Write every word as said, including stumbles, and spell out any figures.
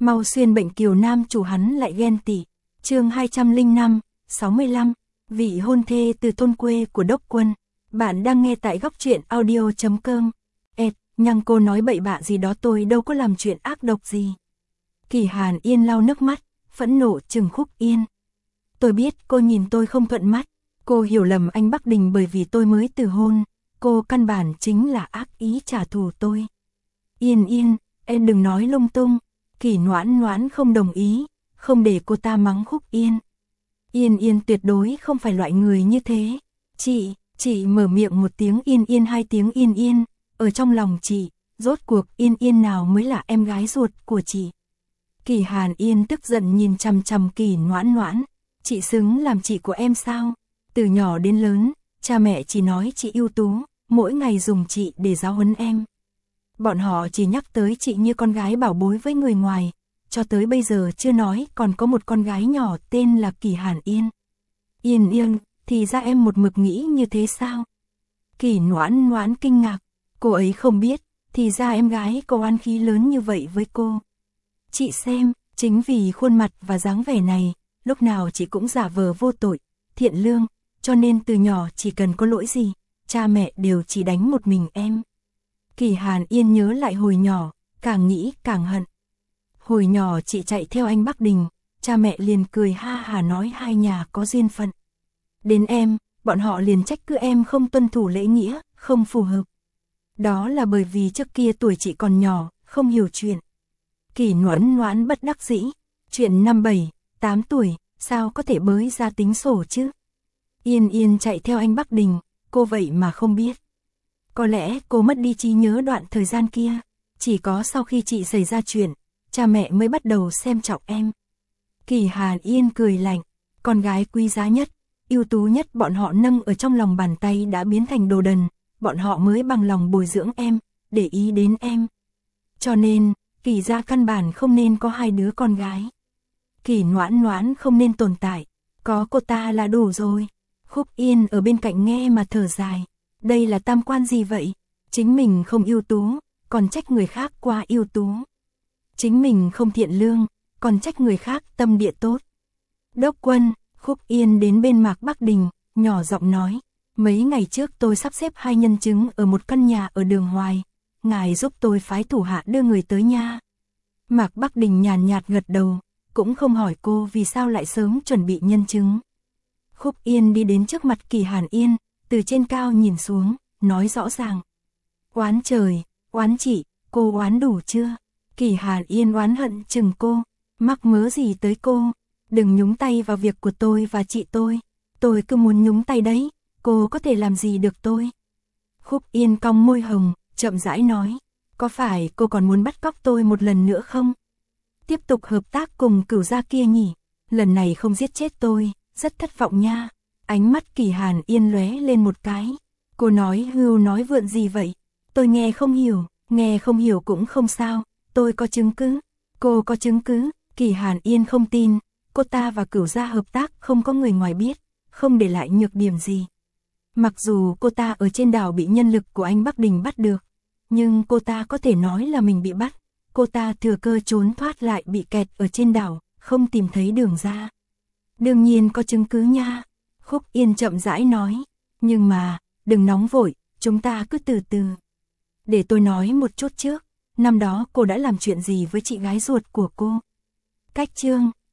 Mau xuyên bệnh kiều nam chủ hắn lại ghen tị. Chương hai trăm lẻ năm, sáu mươi lăm, vị hôn thê từ thôn quê của Đốc Quân. Bạn đang nghe tại góc truyện audio chấm com. Ẹt, nhăng cô nói bậy bạ gì đó, tôi đâu có làm chuyện ác độc gì. Kỳ Hàn Yên lau nước mắt, phẫn nộ trừng Khúc Yên. Tôi biết cô nhìn tôi không thuận mắt, cô hiểu lầm anh Bắc Đình bởi vì tôi mới từ hôn, cô căn bản chính là ác ý trả thù tôi. Yên Yên, em đừng nói lung tung. Kỳ Noãn Noãn không đồng ý, không để cô ta mắng Khúc Yên. Yên Yên tuyệt đối không phải loại người như thế. Chị, chị mở miệng một tiếng Yên Yên, hai tiếng Yên Yên, ở trong lòng chị, rốt cuộc Yên Yên nào mới là em gái ruột của chị. Kỳ Hàn Yên tức giận nhìn chằm chằm Kỳ Noãn Noãn, chị xứng làm chị của em sao? Từ nhỏ đến lớn, cha mẹ chỉ nói chị ưu tú, mỗi ngày dùng chị để giáo huấn em. Bọn họ chỉ nhắc tới chị như con gái bảo bối với người ngoài, cho tới bây giờ chưa nói còn có một con gái nhỏ tên là Kỳ Hàn Yên. Yên Yên, thì ra em một mực nghĩ như thế sao? Kỳ Noãn Noãn kinh ngạc, cô ấy không biết, thì ra em gái cô oán khí lớn như vậy với cô. Chị xem, chính vì khuôn mặt và dáng vẻ này, lúc nào chị cũng giả vờ vô tội, thiện lương, cho nên từ nhỏ chỉ cần có lỗi gì, cha mẹ đều chỉ đánh một mình em. Kỳ Hàn Yên nhớ lại hồi nhỏ, càng nghĩ càng hận. Hồi nhỏ chị chạy theo anh Bắc Đình, cha mẹ liền cười ha hà nói hai nhà có duyên phận. Đến em, bọn họ liền trách cứ em không tuân thủ lễ nghĩa, không phù hợp. Đó là bởi vì trước kia tuổi chị còn nhỏ, không hiểu chuyện. Kỳ Noãn Noãn bất đắc dĩ, chuyện năm bảy, tám tuổi, sao có thể bới ra tính sổ chứ? Yên Yên chạy theo anh Bắc Đình, cô vậy mà không biết. Có lẽ cô mất đi trí nhớ đoạn thời gian kia, chỉ có sau khi chị xảy ra chuyện, cha mẹ mới bắt đầu xem trọng em. Kỳ Hàn Yên cười lạnh, con gái quý giá nhất, ưu tú nhất bọn họ nâng ở trong lòng bàn tay đã biến thành đồ đần, bọn họ mới bằng lòng bồi dưỡng em, để ý đến em. Cho nên, Kỳ gia căn bản không nên có hai đứa con gái. Kỳ Noãn Noãn không nên tồn tại, có cô ta là đủ rồi. Khúc Yên ở bên cạnh nghe mà thở dài, đây là tam quan gì vậy? Chính mình không ưu tú, còn trách người khác quá ưu tú. Chính mình không thiện lương, còn trách người khác tâm địa tốt. Đốc Quân, Khúc Yên đến bên Mạc Bắc Đình, nhỏ giọng nói, mấy ngày trước tôi sắp xếp hai nhân chứng ở một căn nhà ở đường Hoài, ngài giúp tôi phái thủ hạ đưa người tới nha. Mạc Bắc Đình nhàn nhạt gật đầu, cũng không hỏi cô vì sao lại sớm chuẩn bị nhân chứng. Khúc Yên đi đến trước mặt Kỳ Hàn Yên, từ trên cao nhìn xuống, nói rõ ràng. Oán trời, oán chị, cô oán đủ chưa? Kỳ Hàn Yên oán hận chừng cô, mắc mớ gì tới cô, đừng nhúng tay vào việc của tôi và chị tôi, tôi cứ muốn nhúng tay đấy, cô có thể làm gì được tôi? Khúc Yên cong môi hồng, chậm rãi nói, có phải cô còn muốn bắt cóc tôi một lần nữa không? Tiếp tục hợp tác cùng Cửu gia kia nhỉ, lần này không giết chết tôi, rất thất vọng nha. Ánh mắt Kỳ Hàn Yên lóe lên một cái, cô nói hưu nói vượn gì vậy? Tôi nghe không hiểu, nghe không hiểu cũng không sao, tôi có chứng cứ. Cô có chứng cứ? Kỳ Hàn Yên không tin, cô ta và Cửu gia hợp tác không có người ngoài biết, không để lại nhược điểm gì. Mặc dù cô ta ở trên đảo bị nhân lực của anh Bắc Đình bắt được, nhưng cô ta có thể nói là mình bị bắt, cô ta thừa cơ trốn thoát lại bị kẹt ở trên đảo, không tìm thấy đường ra. Đương nhiên có chứng cứ nha. Khúc Yên chậm rãi nói, nhưng mà, đừng nóng vội, chúng ta cứ từ từ. Để tôi nói một chút trước, năm đó cô đã làm chuyện gì với chị gái ruột của cô? Cách chương,